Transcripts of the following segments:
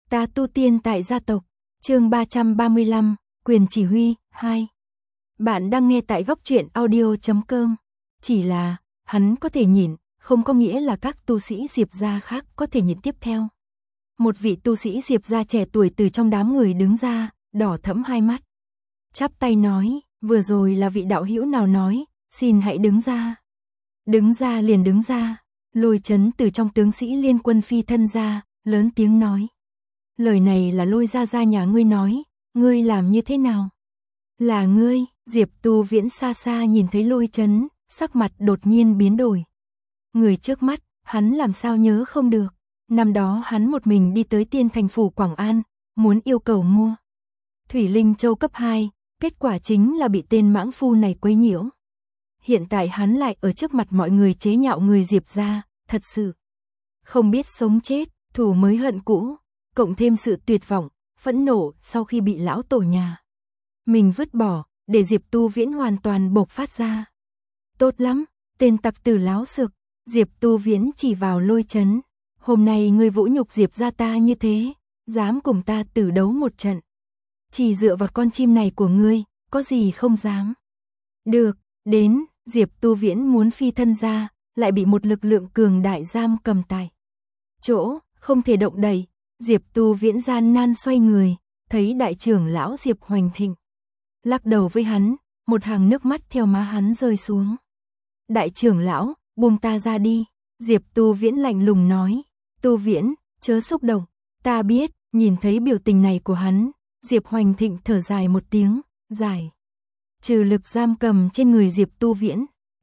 Ta tu tiên tại gia tộc, chương 335, quyền chỉ huy, 2. Bạn đang nghe tại góc truyện audio.com. Chỉ là, hắn có thể nhìn, không có nghĩa là các tu sĩ Diệp gia khác có thể nhìn tiếp theo. Một vị tu sĩ Diệp gia trẻ tuổi từ trong đám người đứng ra, đỏ thẫm hai mắt. Chắp tay nói, vừa rồi là vị đạo hữu nào nói, xin hãy đứng ra. Đứng ra liền đứng ra, Lôi Chấn từ trong tướng sĩ liên quân phi thân ra, lớn tiếng nói. Lời này là Lôi gia nhà ngươi nói, ngươi làm như thế nào? Là ngươi, Diệp Tu Viễn xa xa nhìn thấy Lôi Chấn, sắc mặt đột nhiên biến đổi. Người trước mắt, hắn làm sao nhớ không được. Năm đó hắn một mình đi tới Tiên Thành phủ Quảng An, muốn yêu cầu mua Thủy Linh Châu cấp 2, kết quả chính là bị tên mãng phu này quấy nhiễu. Hiện tại hắn lại ở trước mặt mọi người chế nhạo người Diệp gia, thật sự không biết sống chết, thù mới hận cũ, cộng thêm sự tuyệt vọng, phẫn nộ sau khi bị lão tổ nhà mình vứt bỏ, để Diệp Tu Viễn hoàn toàn bộc phát ra. Tốt lắm, tên tặc tử láo xược, Diệp Tu Viễn chỉ vào Lôi Chấn. Hôm nay ngươi vũ nhục Diệp gia ta như thế, dám cùng ta tử đấu một trận. Chỉ dựa vào con chim này của ngươi, có gì không dám. Được, đến, Diệp Tu Viễn muốn phi thân ra, lại bị một lực lượng cường đại giam cầm tại chỗ, không thể động đậy. Diệp Tu Viễn gian nan xoay người, thấy đại trưởng lão Diệp Hoành Thịnh lắc đầu với hắn, một hàng nước mắt theo má hắn rơi xuống. Đại trưởng lão, buông ta ra đi, Diệp Tu Viễn lạnh lùng nói. Tu Viễn, chớ xúc động, ta biết. Nhìn thấy biểu tình này của hắn, Diệp Hoành Thịnh thở dài một tiếng, giải trừ lực giam cầm trên người Diệp Tu Viễn.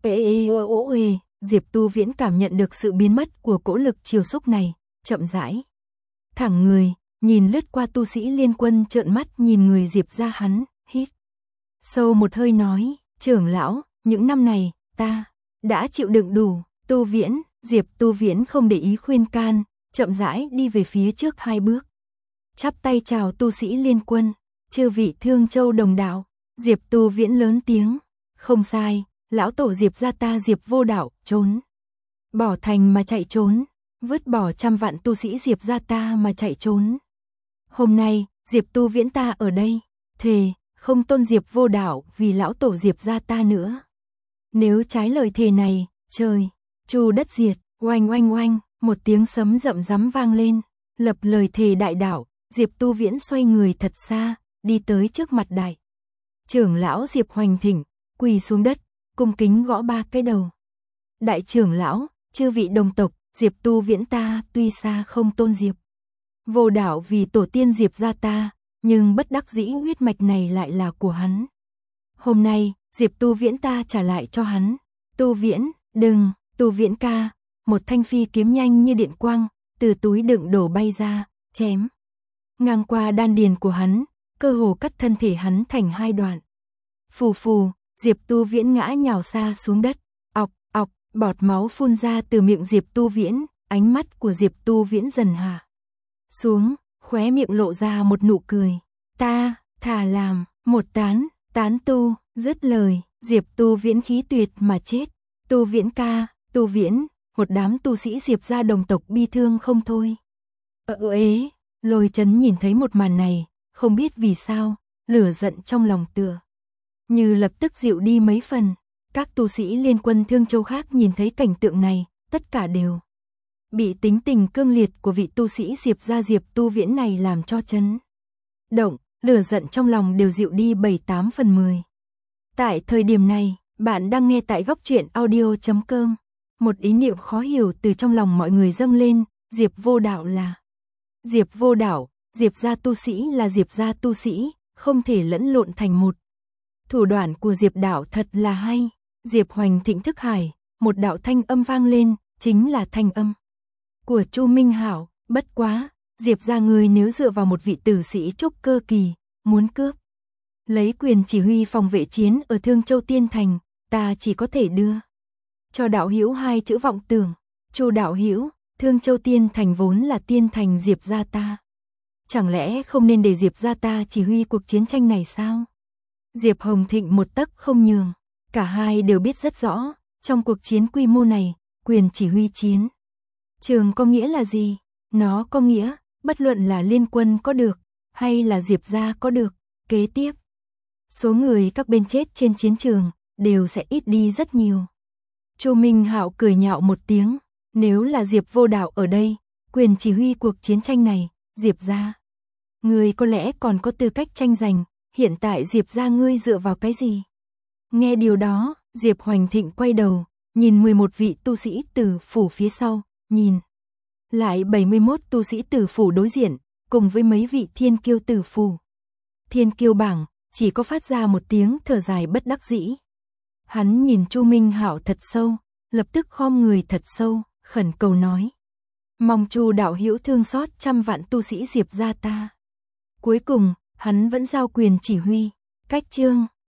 Diệp Tu Viễn cảm nhận được sự biến mất của cỗ lực chiều xúc này, chậm rãi thẳng người, nhìn lướt qua tu sĩ liên quân, trợn mắt nhìn người Diệp gia. Hắn hít sâu một hơi nói, trưởng lão, những năm này ta đã chịu đựng đủ. Tu Viễn, Diệp Tu Viễn không để ý khuyên can, chậm rãi đi về phía trước 2 bước, chắp tay chào tu sĩ liên quân. Chư vị Thương Châu đồng đạo. Diệp Tu Viễn lớn tiếng, không sai, lão tổ Diệp gia ta Diệp Vô Đạo trốn bỏ thành mà chạy trốn, vứt bỏ trăm vạn tu sĩ Diệp gia ta mà chạy trốn. Hôm nay, Diệp Tu Viễn ta ở đây, thề không tôn Diệp Vô Đạo vì lão tổ Diệp gia ta nữa. Nếu trái lời thề này, trời chu đất diệt. Oanh oanh oanh, một tiếng sấm rậm rắm vang lên. Lập lời thề đại đạo, Diệp Tu Viễn xoay người thật xa, đi tới trước mặt đại trưởng lão Diệp Hoành Thịnh, quỳ xuống đất, cung kính gõ 3 cái đầu. Đại trưởng lão, chư vị đồng tộc, Diệp Tu Viễn ta tuy xa không tôn Diệp Vô Đạo vì tổ tiên Diệp gia ta, nhưng bất đắc dĩ huyết mạch này lại là của hắn. Hôm nay, Diệp Tu Viễn ta trả lại cho hắn. Tu Viễn, đừng, Tu Viễn ca. Một thanh phi kiếm nhanh như điện quang, từ túi đựng đồ bay ra, chém ngang qua đan điền của hắn, cơ hồ cắt thân thể hắn thành 2 đoạn. Phù phù, Diệp Tu Viễn ngã nhào xa xuống đất, ọc ọc, bọt máu phun ra từ miệng Diệp Tu Viễn. Ánh mắt của Diệp Tu Viễn dần hạ xuống, khóe miệng lộ ra một nụ cười. Ta thà làm một tán tu. Dứt lời, Diệp Tu Viễn khí tuyệt mà chết. Tu Viễn ca, Tu Viễn. Một đám tu sĩ Diệp gia đồng tộc bi thương không thôi. Lôi Chấn nhìn thấy một màn này, không biết vì sao, lửa giận trong lòng tựa như lập tức dịu đi mấy phần. Các tu sĩ liên quân Thương Châu khác nhìn thấy cảnh tượng này, tất cả đều bị tính tình cương liệt của vị tu sĩ Diệp gia Diệp Tu Viễn này làm cho chấn động, lửa giận trong lòng đều dịu đi 7-8 phần 10. Tại thời điểm này, bạn đang nghe tại góc truyện audio.com. Một ý niệm khó hiểu từ trong lòng mọi người dâng lên, Diệp Vô Đạo là Diệp Vô Đạo, Diệp gia tu sĩ là Diệp gia tu sĩ, không thể lẫn lộn thành một. Thủ đoạn của Diệp Đạo thật là hay. Diệp Hoành Thịnh thức hải, một đạo thanh âm vang lên, chính là thanh âm của Chu Minh Hảo. Bất quá, Diệp gia người nếu dựa vào một vị tử sĩ trúc cơ kỳ, muốn cướp lấy quyền chỉ huy phòng vệ chiến ở Thương Châu Tiên Thành, ta chỉ có thể đưa cho đạo hữu 2 chữ vọng tưởng. Chu đạo hữu, Thương Châu Tiên Thành vốn là tiên thành Diệp gia ta, chẳng lẽ không nên để Diệp gia ta chỉ huy cuộc chiến tranh này sao? Diệp Hồng Thịnh một tấc không nhường, cả hai đều biết rất rõ, trong cuộc chiến quy mô này, quyền chỉ huy chiến trường có nghĩa là gì? Nó có nghĩa bất luận là Liên Quân có được, hay là Diệp gia có được, kế tiếp. Số người các bên chết trên chiến trường, đều sẽ ít đi rất nhiều. Chu Minh Hạo cười nhạo một tiếng, nếu là Diệp Vô Đạo ở đây, quyền chỉ huy cuộc chiến tranh này, Diệp gia. Ngươi có lẽ còn có tư cách tranh giành, hiện tại Diệp gia ngươi dựa vào cái gì? Nghe điều đó, Diệp Hoành Thịnh quay đầu, nhìn 11 vị tu sĩ Tử phủ phía sau, nhìn lại 71 tu sĩ Tử phủ đối diện, cùng với mấy vị thiên kiêu Tử phủ. Thiên kiêu bảng, chỉ có phát ra một tiếng thở dài bất đắc dĩ. Hắn nhìn Chu Minh Hạo thật sâu, lập tức khom người thật sâu, khẩn cầu nói: "Mong Chu đạo hữu thương xót trăm vạn tu sĩ Diệp gia ta." Cuối cùng, hắn vẫn giao quyền chỉ huy. Cách chương